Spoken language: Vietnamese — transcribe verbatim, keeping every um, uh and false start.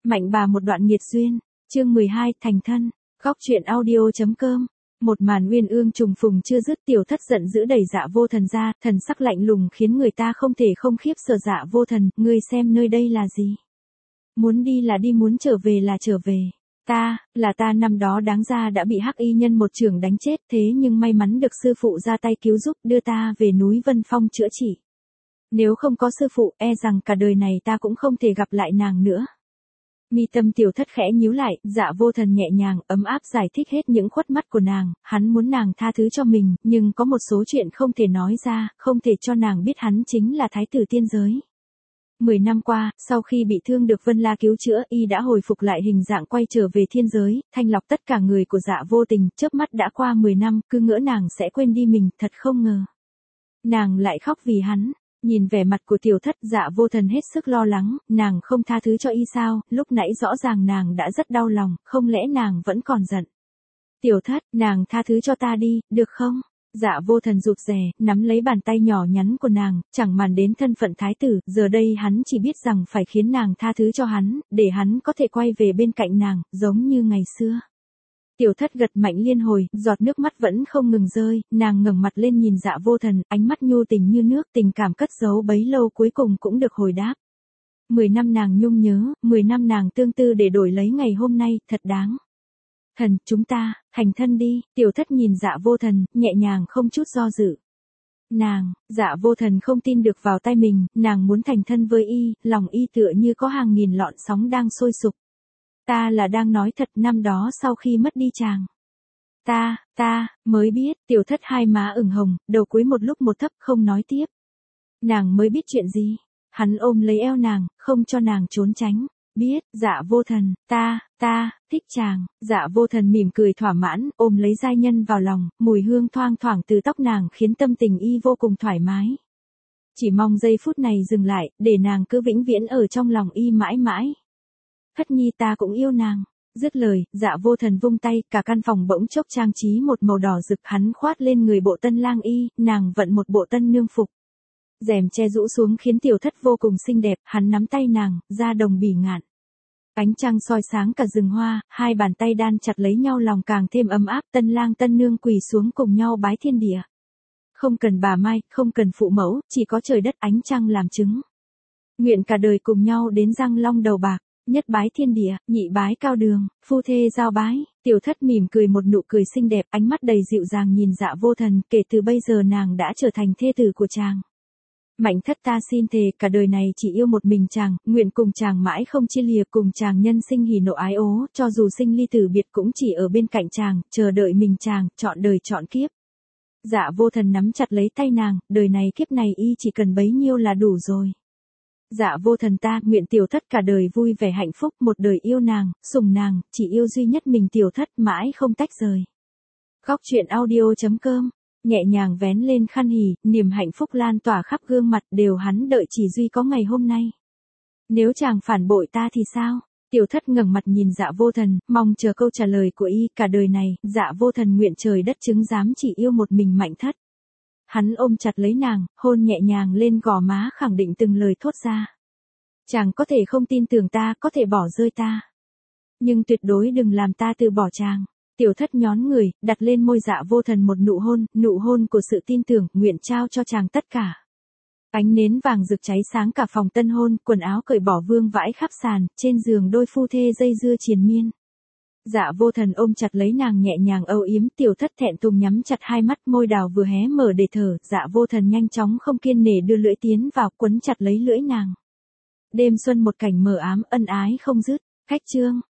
Mạnh bà một đoạn nghiệt duyên, chương mười hai, thành thân, góc truyện audio.com. Một màn uyên ương trùng phùng chưa dứt, Tiểu Thất giận dữ đẩy Dạ Vô Thần ra, thần sắc lạnh lùng khiến người ta không thể không khiếp sợ. Dạ Vô Thần, ngươi xem nơi đây là gì? Muốn đi là đi, muốn trở về là trở về. Ta, là ta năm đó đáng ra đã bị hắc y nhân một chưởng đánh chết, thế nhưng may mắn được sư phụ ra tay cứu giúp, đưa ta về núi Vân Phong chữa trị. Nếu không có sư phụ, e rằng cả đời này ta cũng không thể gặp lại nàng nữa. Mi tâm Tiểu Thất khẽ nhíu lại, Dạ Vô Thần nhẹ nhàng, ấm áp giải thích hết những khuất mắt của nàng, hắn muốn nàng tha thứ cho mình, nhưng có một số chuyện không thể nói ra, không thể cho nàng biết hắn chính là thái tử tiên giới. Mười năm qua, sau khi bị thương được Vân La cứu chữa, y đã hồi phục lại hình dạng, quay trở về thiên giới, thanh lọc tất cả người của Dạ Vô Tình, chớp mắt đã qua mười năm, cứ ngỡ nàng sẽ quên đi mình, thật không ngờ. Nàng lại khóc vì hắn. Nhìn vẻ mặt của Tiểu Thất, Dạ Vô Thần hết sức lo lắng, nàng không tha thứ cho y sao, lúc nãy rõ ràng nàng đã rất đau lòng, không lẽ nàng vẫn còn giận. Tiểu Thất, nàng tha thứ cho ta đi, được không? Dạ Vô Thần rụt rè, nắm lấy bàn tay nhỏ nhắn của nàng, chẳng màng đến thân phận thái tử, giờ đây hắn chỉ biết rằng phải khiến nàng tha thứ cho hắn, để hắn có thể quay về bên cạnh nàng, giống như ngày xưa. Tiểu Thất gật mạnh liên hồi, giọt nước mắt vẫn không ngừng rơi, nàng ngẩng mặt lên nhìn Dạ Vô Thần, ánh mắt nhu tình như nước, tình cảm cất giấu bấy lâu cuối cùng cũng được hồi đáp. Mười năm nàng nhung nhớ, mười năm nàng tương tư để đổi lấy ngày hôm nay, thật đáng. Thần, chúng ta, thành thân đi. Tiểu Thất nhìn Dạ Vô Thần, nhẹ nhàng không chút do dự. Nàng, Dạ Vô Thần không tin được vào tay mình, nàng muốn thành thân với y, lòng y tựa như có hàng nghìn lọn sóng đang sôi sục. Ta là đang nói thật, năm đó sau khi mất đi chàng. Ta, ta, mới biết. Tiểu Thất hai má ửng hồng, đầu cúi một lúc một thấp, không nói tiếp. Nàng mới biết chuyện gì? Hắn ôm lấy eo nàng, không cho nàng trốn tránh. Biết, Dạ Vô Thần, ta, ta, thích chàng. Dạ Vô Thần mỉm cười thỏa mãn, ôm lấy giai nhân vào lòng, mùi hương thoang thoảng từ tóc nàng khiến tâm tình y vô cùng thoải mái. Chỉ mong giây phút này dừng lại, để nàng cứ vĩnh viễn ở trong lòng y mãi mãi. Thất nhi, ta cũng yêu nàng. Dứt lời, Dạ Vô Thần vung tay, cả căn phòng bỗng chốc trang trí một màu đỏ rực, hắn khoát lên người bộ tân lang y, nàng vận một bộ tân nương phục. Rèm che rũ xuống khiến Tiểu Thất vô cùng xinh đẹp, hắn nắm tay nàng, ra đồng bỉ ngạn. Ánh trăng soi sáng cả rừng hoa, hai bàn tay đan chặt lấy nhau, lòng càng thêm ấm áp, tân lang tân nương quỳ xuống cùng nhau bái thiên địa. Không cần bà Mai, không cần phụ mẫu, chỉ có trời đất ánh trăng làm chứng. Nguyện cả đời cùng nhau đến răng long đầu bạc. Nhất bái thiên địa, nhị bái cao đường, phu thê giao bái. Tiểu Thất mỉm cười một nụ cười xinh đẹp, ánh mắt đầy dịu dàng nhìn Dạ Vô Thần, kể từ bây giờ nàng đã trở thành thê tử của chàng. Mạnh thất ta xin thề, cả đời này chỉ yêu một mình chàng, nguyện cùng chàng mãi không chia lìa, cùng chàng nhân sinh hỉ nộ ái ố, cho dù sinh ly tử biệt cũng chỉ ở bên cạnh chàng, chờ đợi mình chàng, chọn đời chọn kiếp. Dạ Vô Thần nắm chặt lấy tay nàng, đời này kiếp này y chỉ cần bấy nhiêu là đủ rồi. Dạ Vô Thần, ta nguyện Tiểu Thất cả đời vui vẻ hạnh phúc, một đời yêu nàng, sủng nàng, chỉ yêu duy nhất mình Tiểu Thất, mãi không tách rời. Góc truyện audio.com. Nhẹ nhàng vén lên khăn hỉ, niềm hạnh phúc lan tỏa khắp gương mặt, đều hắn đợi chỉ duy có ngày hôm nay. Nếu chàng phản bội ta thì sao? Tiểu Thất ngẩng mặt nhìn Dạ Vô Thần, mong chờ câu trả lời của y, cả đời này, Dạ Vô Thần nguyện trời đất chứng giám chỉ yêu một mình Mạnh Thất. Hắn ôm chặt lấy nàng, hôn nhẹ nhàng lên gò má, khẳng định từng lời thốt ra. Chàng có thể không tin tưởng ta, có thể bỏ rơi ta. Nhưng tuyệt đối đừng làm ta từ bỏ chàng. Tiểu Thất nhón người, đặt lên môi Dạ Vô Thần một nụ hôn, nụ hôn của sự tin tưởng, nguyện trao cho chàng tất cả. Ánh nến vàng rực cháy sáng cả phòng tân hôn, quần áo cởi bỏ vương vãi khắp sàn, trên giường đôi phu thê dây dưa triền miên. Dạ Vô Thần ôm chặt lấy nàng nhẹ nhàng âu yếm, Tiểu Thất thẹn thùng nhắm chặt hai mắt, môi đào vừa hé mở để thở, Dạ Vô Thần nhanh chóng không kiên nể đưa lưỡi tiến vào, quấn chặt lấy lưỡi nàng. Đêm xuân một cảnh mờ ám, ân ái không dứt. Khách chương.